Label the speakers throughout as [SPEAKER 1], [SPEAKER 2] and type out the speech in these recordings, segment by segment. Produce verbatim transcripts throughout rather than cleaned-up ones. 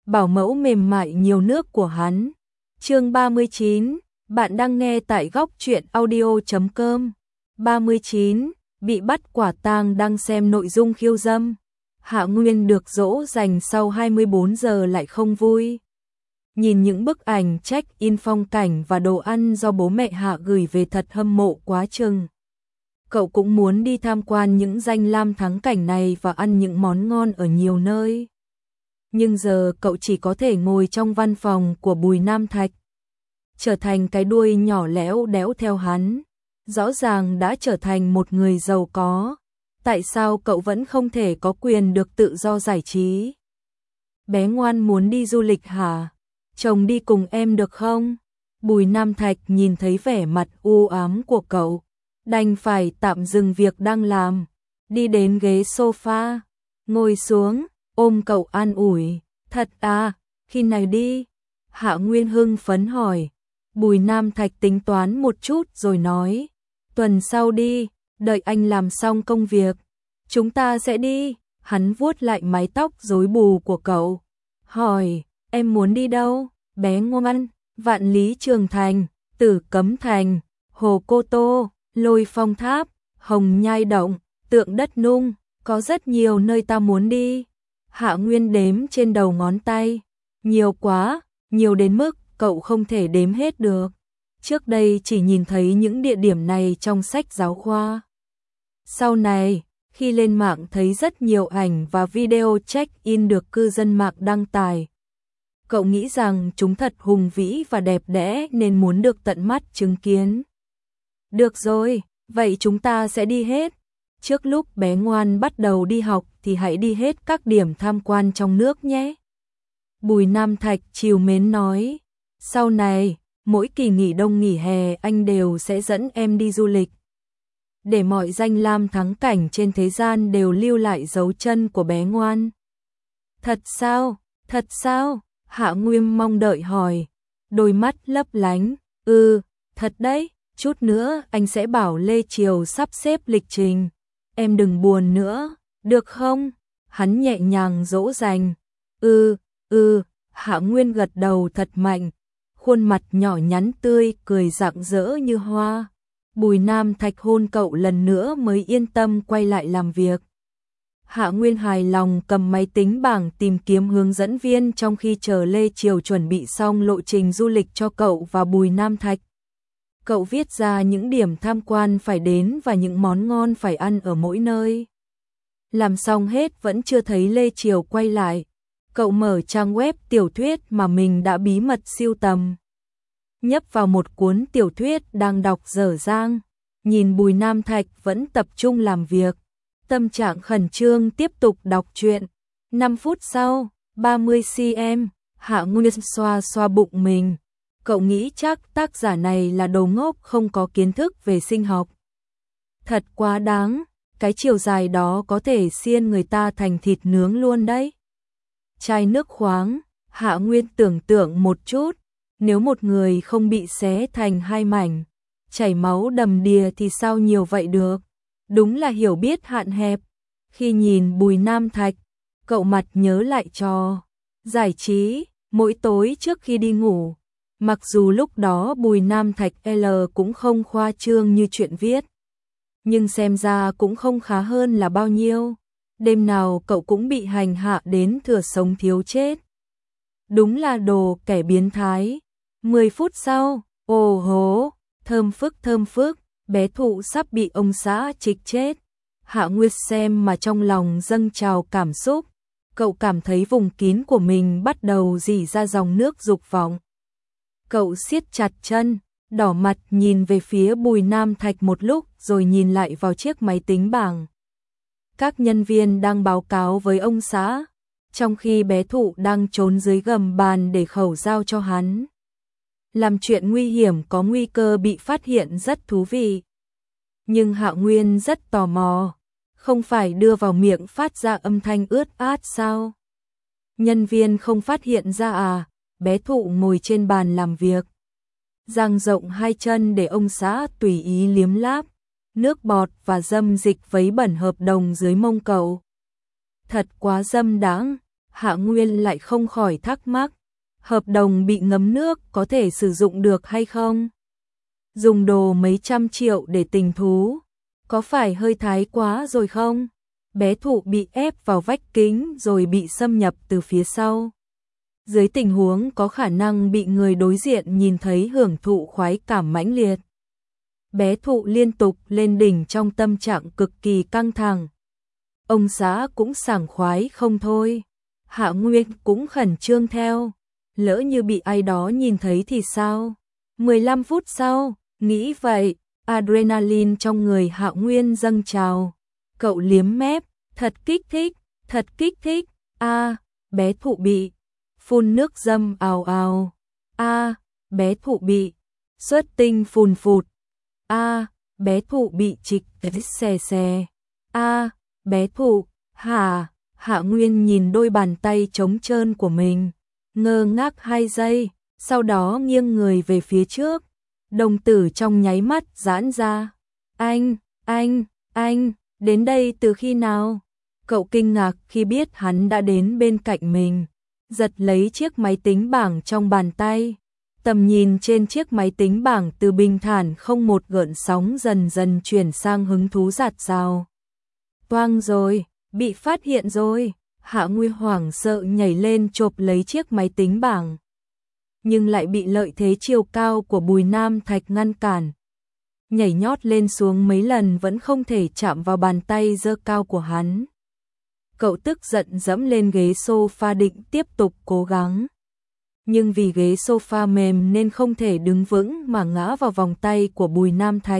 [SPEAKER 1] bảo mẫu mềm mại nhiều nước của hắn. Chương ba mươi chín, bạn đang nghe tại góc truyện audio chấm com. ba mươi chín, bị bắt quả tang đang xem nội dung khiêu dâm. Hạ Nguyên được dỗ dành sau hai mươi bốn giờ lại không vui. Nhìn những bức ảnh check-in phong cảnh và đồ ăn do bố mẹ Hạ gửi về thật hâm mộ quá chừng. Cậu cũng muốn đi tham quan những danh lam thắng cảnh này và ăn những món ngon ở nhiều nơi. Nhưng giờ cậu chỉ có thể ngồi trong văn phòng của Bùi Nam Thạch, trở thành cái đuôi nhỏ lẽo đẽo theo hắn. Rõ ràng đã trở thành một người giàu có, tại sao cậu vẫn không thể có quyền được tự do giải trí? Bé ngoan muốn đi du lịch hả? Chồng đi cùng em được không? Bùi Nam Thạch nhìn thấy vẻ mặt u ám của cậu, đành phải tạm dừng việc đang làm, đi đến ghế sofa, ngồi xuống, ôm cậu an ủi. Thật à, khi này đi? Hạ Nguyên hưng phấn hỏi. Bùi Nam Thạch tính toán một chút rồi nói, tuần sau đi, đợi anh làm xong công việc, chúng ta sẽ đi. Hắn vuốt lại mái tóc rối bù của cậu, hỏi, em muốn đi đâu? Bé ngoan, Vạn Lý Trường Thành, Tử Cấm Thành, Hồ Cô Tô, Lôi Phong Tháp, Hồng Nhai Động, Tượng Đất Nung, có rất nhiều nơi ta muốn đi. Hạ Nguyên đếm trên đầu ngón tay, nhiều quá, nhiều đến mức cậu không thể đếm hết được. Trước đây chỉ nhìn thấy những địa điểm này trong sách giáo khoa. Sau này, khi lên mạng thấy rất nhiều ảnh và video check-in được cư dân mạng đăng tải, cậu nghĩ rằng chúng thật hùng vĩ và đẹp đẽ nên muốn được tận mắt chứng kiến. Được rồi, vậy chúng ta sẽ đi hết. Trước lúc bé ngoan bắt đầu đi học thì hãy đi hết các điểm tham quan trong nước nhé. Bùi Nam Thạch trìu mến nói, sau này, mỗi kỳ nghỉ đông nghỉ hè anh đều sẽ dẫn em đi du lịch, để mọi danh lam thắng cảnh trên thế gian đều lưu lại dấu chân của bé ngoan. Thật sao? Thật sao? Hạ Nguyên mong đợi hỏi, đôi mắt lấp lánh. Ừ, thật đấy, chút nữa anh sẽ bảo Lê Triều sắp xếp lịch trình. Em đừng buồn nữa, được không? Hắn nhẹ nhàng dỗ dành. Ừ, ừ, Hạ Nguyên gật đầu thật mạnh, khuôn mặt nhỏ nhắn tươi cười rạng rỡ như hoa. Bùi Nam Thạch hôn cậu lần nữa mới yên tâm quay lại làm việc. Hạ Nguyên hài lòng cầm máy tính bảng tìm kiếm hướng dẫn viên trong khi chờ Lê Triều chuẩn bị xong lộ trình du lịch cho cậu và Bùi Nam Thạch. Cậu viết ra những điểm tham quan phải đến và những món ngon phải ăn ở mỗi nơi. Làm xong hết vẫn chưa thấy Lê Triều quay lại. Cậu mở trang web tiểu thuyết mà mình đã bí mật sưu tầm, nhấp vào một cuốn tiểu thuyết đang đọc dở dang, nhìn Bùi Nam Thạch vẫn tập trung làm việc, tâm trạng khẩn trương tiếp tục đọc truyện. năm phút sau, ba mươi xăng-ti-mét, Hạ Nguyên xoa xoa bụng mình. Cậu nghĩ chắc tác giả này là đồ ngốc không có kiến thức về sinh học. Thật quá đáng, cái chiều dài đó có thể xiên người ta thành thịt nướng luôn đấy. Chai nước khoáng, Hạ Nguyên tưởng tượng một chút, nếu một người không bị xé thành hai mảnh, chảy máu đầm đìa thì sao nhiều vậy được? Đúng là hiểu biết hạn hẹp. Khi nhìn Bùi Nam Thạch, cậu mặt nhớ lại trò giải trí mỗi tối trước khi đi ngủ. Mặc dù lúc đó Bùi Nam Thạch L cũng không khoa trương như chuyện viết, nhưng xem ra cũng không khá hơn là bao nhiêu. Đêm nào cậu cũng bị hành hạ đến thừa sống thiếu chết. Đúng là đồ kẻ biến thái. mười phút sau, ồ hố, thơm phức thơm phức, bé Thụ sắp bị ông xã trịch chết. Hạ Nguyệt xem mà trong lòng dâng trào cảm xúc. Cậu cảm thấy vùng kín của mình bắt đầu rỉ ra dòng nước dục vọng. Cậu siết chặt chân, đỏ mặt nhìn về phía Bùi Nam Thạch một lúc rồi nhìn lại vào chiếc máy tính bảng. Các nhân viên đang báo cáo với ông xã, trong khi bé Thụ đang trốn dưới gầm bàn để khẩu giao cho hắn. Làm chuyện nguy hiểm có nguy cơ bị phát hiện rất thú vị. Nhưng Hạ Nguyên rất tò mò, không phải đưa vào miệng phát ra âm thanh ướt át sao? Nhân viên không phát hiện ra à? Bé Thụ ngồi trên bàn làm việc, dang rộng hai chân để ông xã tùy ý liếm láp, nước bọt và dâm dịch vấy bẩn hợp đồng dưới mông cậu. Thật quá dâm đáng. Hạ Nguyên lại không khỏi thắc mắc, hợp đồng bị ngấm nước có thể sử dụng được hay không? Dùng đồ mấy trăm triệu để tình thú, có phải hơi thái quá rồi không? Bé Thụ bị ép vào vách kính rồi bị xâm nhập từ phía sau. Dưới tình huống có khả năng bị người đối diện nhìn thấy hưởng thụ khoái cảm mãnh liệt. Bé Thụ liên tục lên đỉnh trong tâm trạng cực kỳ căng thẳng. Ông xã cũng sảng khoái không thôi. Hạ Nguyên cũng khẩn trương theo. Lỡ như bị ai đó nhìn thấy thì sao? mười lăm phút sau, nghĩ vậy, adrenaline trong người Hạ Nguyên dâng trào. Cậu liếm mép, thật kích thích, thật kích thích. A, bé Thụ bị phun nước dâm ào ào. A, bé Thụ bị xuất tinh phùn phụt. A, bé Thụ bị trịch xè xè. A, bé Thụ, hả? Hạ Nguyên nhìn đôi bàn tay trống trơn của mình, ngơ ngác hai giây, sau đó nghiêng người về phía trước, đồng tử trong nháy mắt giãn ra. Anh, anh, anh, đến đây từ khi nào? Cậu kinh ngạc khi biết hắn đã đến bên cạnh mình, giật lấy chiếc máy tính bảng trong bàn tay. Tầm nhìn trên chiếc máy tính bảng từ bình thản không một gợn sóng dần dần chuyển sang hứng thú rạt rào. Toang rồi, bị phát hiện rồi. Hạ Nguyên hoảng sợ nhảy lên chộp lấy chiếc máy tính bảng, nhưng lại bị lợi thế chiều cao của Bùi Nam Thạch ngăn cản. Nhảy nhót lên xuống mấy lần vẫn không thể chạm vào bàn tay giơ cao của hắn. Cậu tức giận dẫm lên ghế sofa định tiếp tục cố gắng. Nhưng vì ghế sofa mềm nên không thể đứng vững mà ngã vào vòng tay của Bùi Nam Thạch.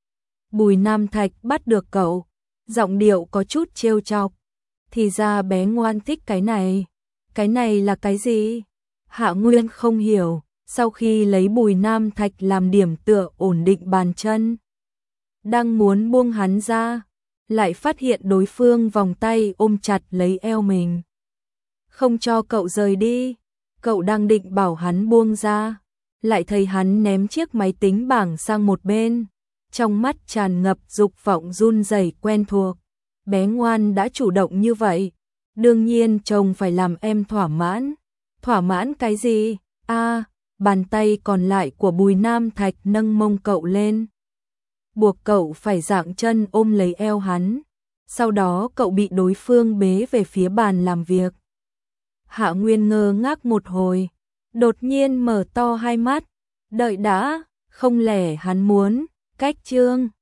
[SPEAKER 1] Bùi Nam Thạch bắt được cậu, giọng điệu có chút trêu chọc. Thì ra bé ngoan thích cái này. Cái này là cái gì? Hạ Nguyên không hiểu, sau khi lấy Bùi Nam Thạch làm điểm tựa ổn định bàn chân. Đang muốn buông hắn ra, lại phát hiện đối phương vòng tay ôm chặt lấy eo mình. Không cho cậu rời đi, cậu đang định bảo hắn buông ra, lại thấy hắn ném chiếc máy tính bảng sang một bên, trong mắt tràn ngập dục vọng run rẩy quen thuộc. Bé ngoan đã chủ động như vậy, đương nhiên chồng phải làm em thỏa mãn. Thỏa mãn cái gì? A, à, bàn tay còn lại của Bùi Nam Thạch nâng mông cậu lên, buộc cậu phải dạng chân ôm lấy eo hắn. Sau đó cậu bị đối phương bế về phía bàn làm việc. Hạ Nguyên ngơ ngác một hồi, đột nhiên mở to hai mắt. Đợi đã, không lẽ hắn muốn cách chương